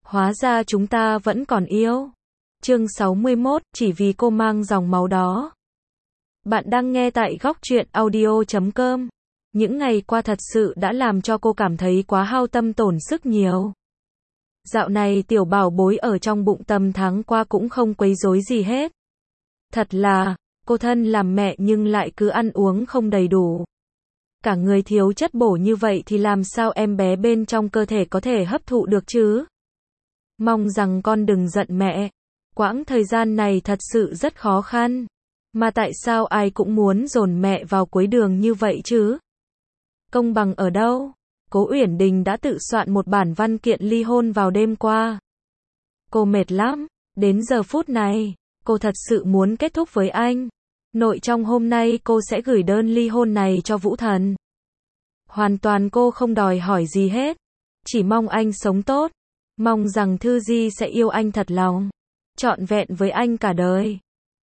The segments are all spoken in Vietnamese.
Hóa ra chúng ta vẫn còn yêu. Chương 61, chỉ vì cô mang dòng máu đó. Bạn đang nghe tại góc truyện audio.com. Những ngày qua thật sự đã làm cho cô cảm thấy quá hao tâm tổn sức nhiều. Dạo này tiểu bảo bối ở trong bụng tầm tháng qua cũng không quấy rối gì hết. Thật là, cô thân làm mẹ nhưng lại cứ ăn uống không đầy đủ. Cả người thiếu chất bổ như vậy thì làm sao em bé bên trong cơ thể có thể hấp thụ được chứ? Mong rằng con đừng giận mẹ. Quãng thời gian này thật sự rất khó khăn. Mà tại sao ai cũng muốn dồn mẹ vào cuối đường như vậy chứ? Công bằng ở đâu? Cố Uyển Đình đã tự soạn một bản văn kiện ly hôn vào đêm qua. Cô mệt lắm. Đến giờ phút này, cô thật sự muốn kết thúc với anh. Nội trong hôm nay cô sẽ gửi đơn ly hôn này cho Vũ Thần. Hoàn toàn cô không đòi hỏi gì hết. Chỉ mong anh sống tốt. Mong rằng Thư Di sẽ yêu anh thật lòng. Trọn vẹn với anh cả đời.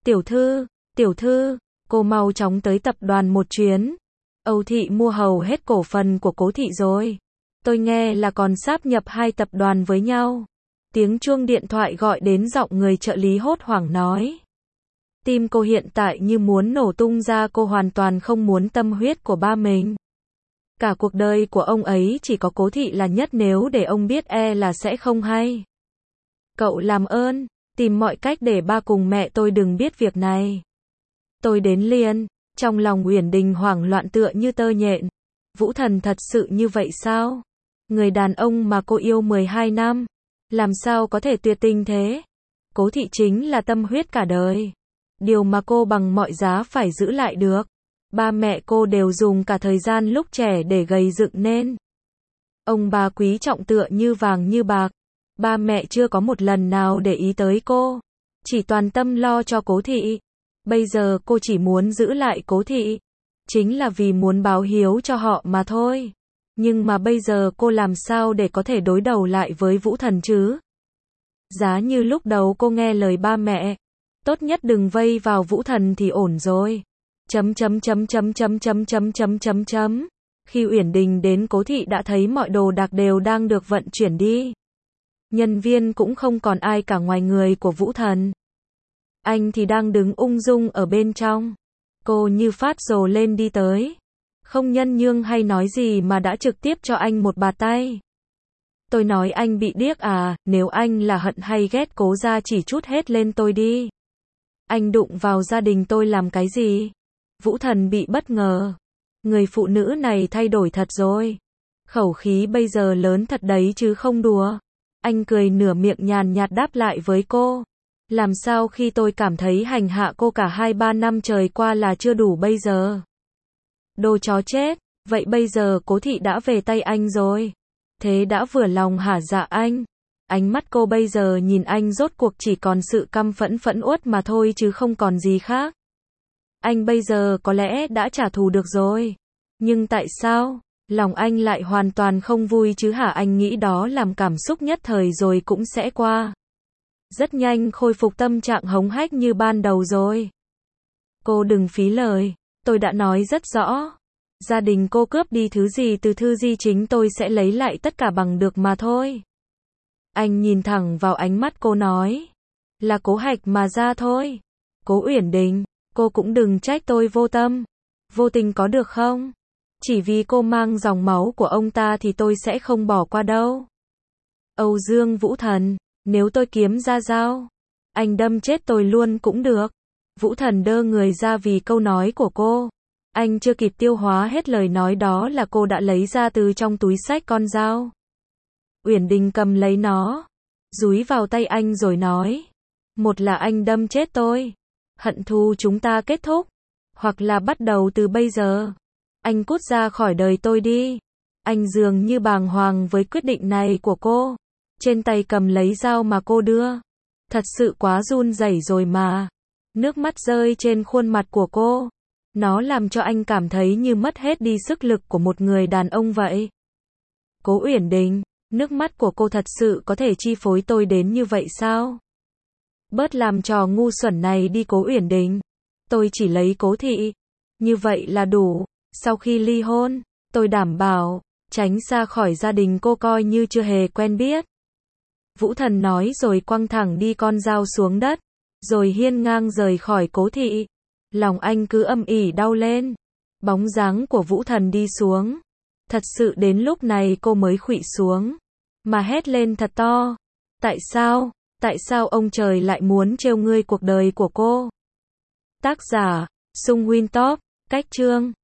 Tiểu thư, cô mau chóng tới tập đoàn một chuyến. Âu Thị mua hầu hết cổ phần của Cố Thị rồi. Tôi nghe là còn sáp nhập 2 tập đoàn với nhau. Tiếng chuông điện thoại gọi đến giọng người trợ lý hốt hoảng nói. Tim cô hiện tại như muốn nổ tung ra, cô hoàn toàn không muốn tâm huyết của ba mình. Cả cuộc đời của ông ấy chỉ có Cố Thị là nhất, nếu để ông biết là sẽ không hay. Cậu làm ơn, tìm mọi cách để ba cùng mẹ tôi đừng biết việc này. Tôi đến liền. Trong lòng Uyển Đình hoảng loạn tựa như tơ nhện. Vũ Thần thật sự như vậy sao? Người đàn ông mà cô yêu 12 năm. Làm sao có thể tuyệt tình thế? Cố Thị chính là tâm huyết cả đời. Điều mà cô bằng mọi giá phải giữ lại được. Ba mẹ cô đều dùng cả thời gian lúc trẻ để gầy dựng nên. Ông bà quý trọng tựa như vàng như bạc. Ba mẹ chưa có một lần nào để ý tới cô. Chỉ toàn tâm lo cho Cố Thị. Bây giờ cô chỉ muốn giữ lại Cố Thị. Chính là vì muốn báo hiếu cho họ mà thôi. Nhưng mà bây giờ cô làm sao để có thể đối đầu lại với Vũ Thần chứ? Giá như lúc đầu cô nghe lời ba mẹ. Tốt nhất đừng vây vào Vũ Thần thì ổn rồi. Khi Uyển Đình đến Cố Thị đã thấy mọi đồ đạc đều đang được vận chuyển đi. Nhân viên cũng không còn ai cả ngoài người của Vũ Thần. Anh thì đang đứng ung dung ở bên trong. Cô như phát rồ lên đi tới. Không nhân nhương hay nói gì mà đã trực tiếp cho anh một bạt tay. Tôi nói anh bị điếc à, nếu anh là hận hay ghét Cố ra chỉ trút hết lên tôi đi. Anh đụng vào gia đình tôi làm cái gì? Vũ Thần bị bất ngờ. Người phụ nữ này thay đổi thật rồi. Khẩu khí bây giờ lớn thật đấy chứ không đùa. Anh cười nửa miệng nhàn nhạt đáp lại với cô. Làm sao khi tôi cảm thấy hành hạ cô cả 2-3 năm trời qua là chưa đủ bây giờ? Đồ chó chết, vậy bây giờ Cố Thị đã về tay anh rồi. Thế đã vừa lòng hả? Dạ anh. Ánh mắt cô bây giờ nhìn anh rốt cuộc chỉ còn sự căm phẫn phẫn uất mà thôi chứ không còn gì khác. Anh bây giờ có lẽ đã trả thù được rồi. Nhưng tại sao? Lòng anh lại hoàn toàn không vui chứ hả? Anh nghĩ đó làm cảm xúc nhất thời rồi cũng sẽ qua. Rất nhanh khôi phục tâm trạng hống hách như ban đầu rồi. Cô đừng phí lời. Tôi đã nói rất rõ. Gia đình cô cướp đi thứ gì từ Thư Di, chính tôi sẽ lấy lại tất cả bằng được mà thôi. Anh nhìn thẳng vào ánh mắt cô nói. Là Cố Hạch mà ra thôi. Cố Uyển Đình, cô cũng đừng trách tôi vô tâm, vô tình có được không? Chỉ vì cô mang dòng máu của ông ta thì tôi sẽ không bỏ qua đâu. Âu Dương Vũ Thần, nếu tôi kiếm ra dao, anh đâm chết tôi luôn cũng được. Vũ Thần đơ người ra vì câu nói của cô. Anh chưa kịp tiêu hóa hết lời nói đó là cô đã lấy ra từ trong túi xách con dao. Uyển Đình cầm lấy nó, dúi vào tay anh rồi nói. Một là anh đâm chết tôi, hận thù chúng ta kết thúc. Hoặc là bắt đầu từ bây giờ, anh cút ra khỏi đời tôi đi. Anh dường như bàng hoàng với quyết định này của cô. Trên tay cầm lấy dao mà cô đưa. Thật sự quá run rẩy rồi mà. Nước mắt rơi trên khuôn mặt của cô. Nó làm cho anh cảm thấy như mất hết đi sức lực của một người đàn ông vậy. Cố Uyển Đình, nước mắt của cô thật sự có thể chi phối tôi đến như vậy sao? Bớt làm trò ngu xuẩn này đi Cố Uyển Đình. Tôi chỉ lấy Cố Thị. Như vậy là đủ. Sau khi ly hôn, tôi đảm bảo, tránh xa khỏi gia đình cô coi như chưa hề quen biết. Vũ Thần nói rồi quăng thẳng đi con dao xuống đất, rồi hiên ngang rời khỏi cố thị. Lòng anh cứ âm ỉ đau lên. Bóng dáng của Vũ Thần đi xuống. Thật sự đến lúc này cô mới khuỵu xuống, mà hét lên thật to. Tại sao? Tại sao ông trời lại muốn trêu ngươi cuộc đời của cô? Tác giả, Sung Wintop, cách chương.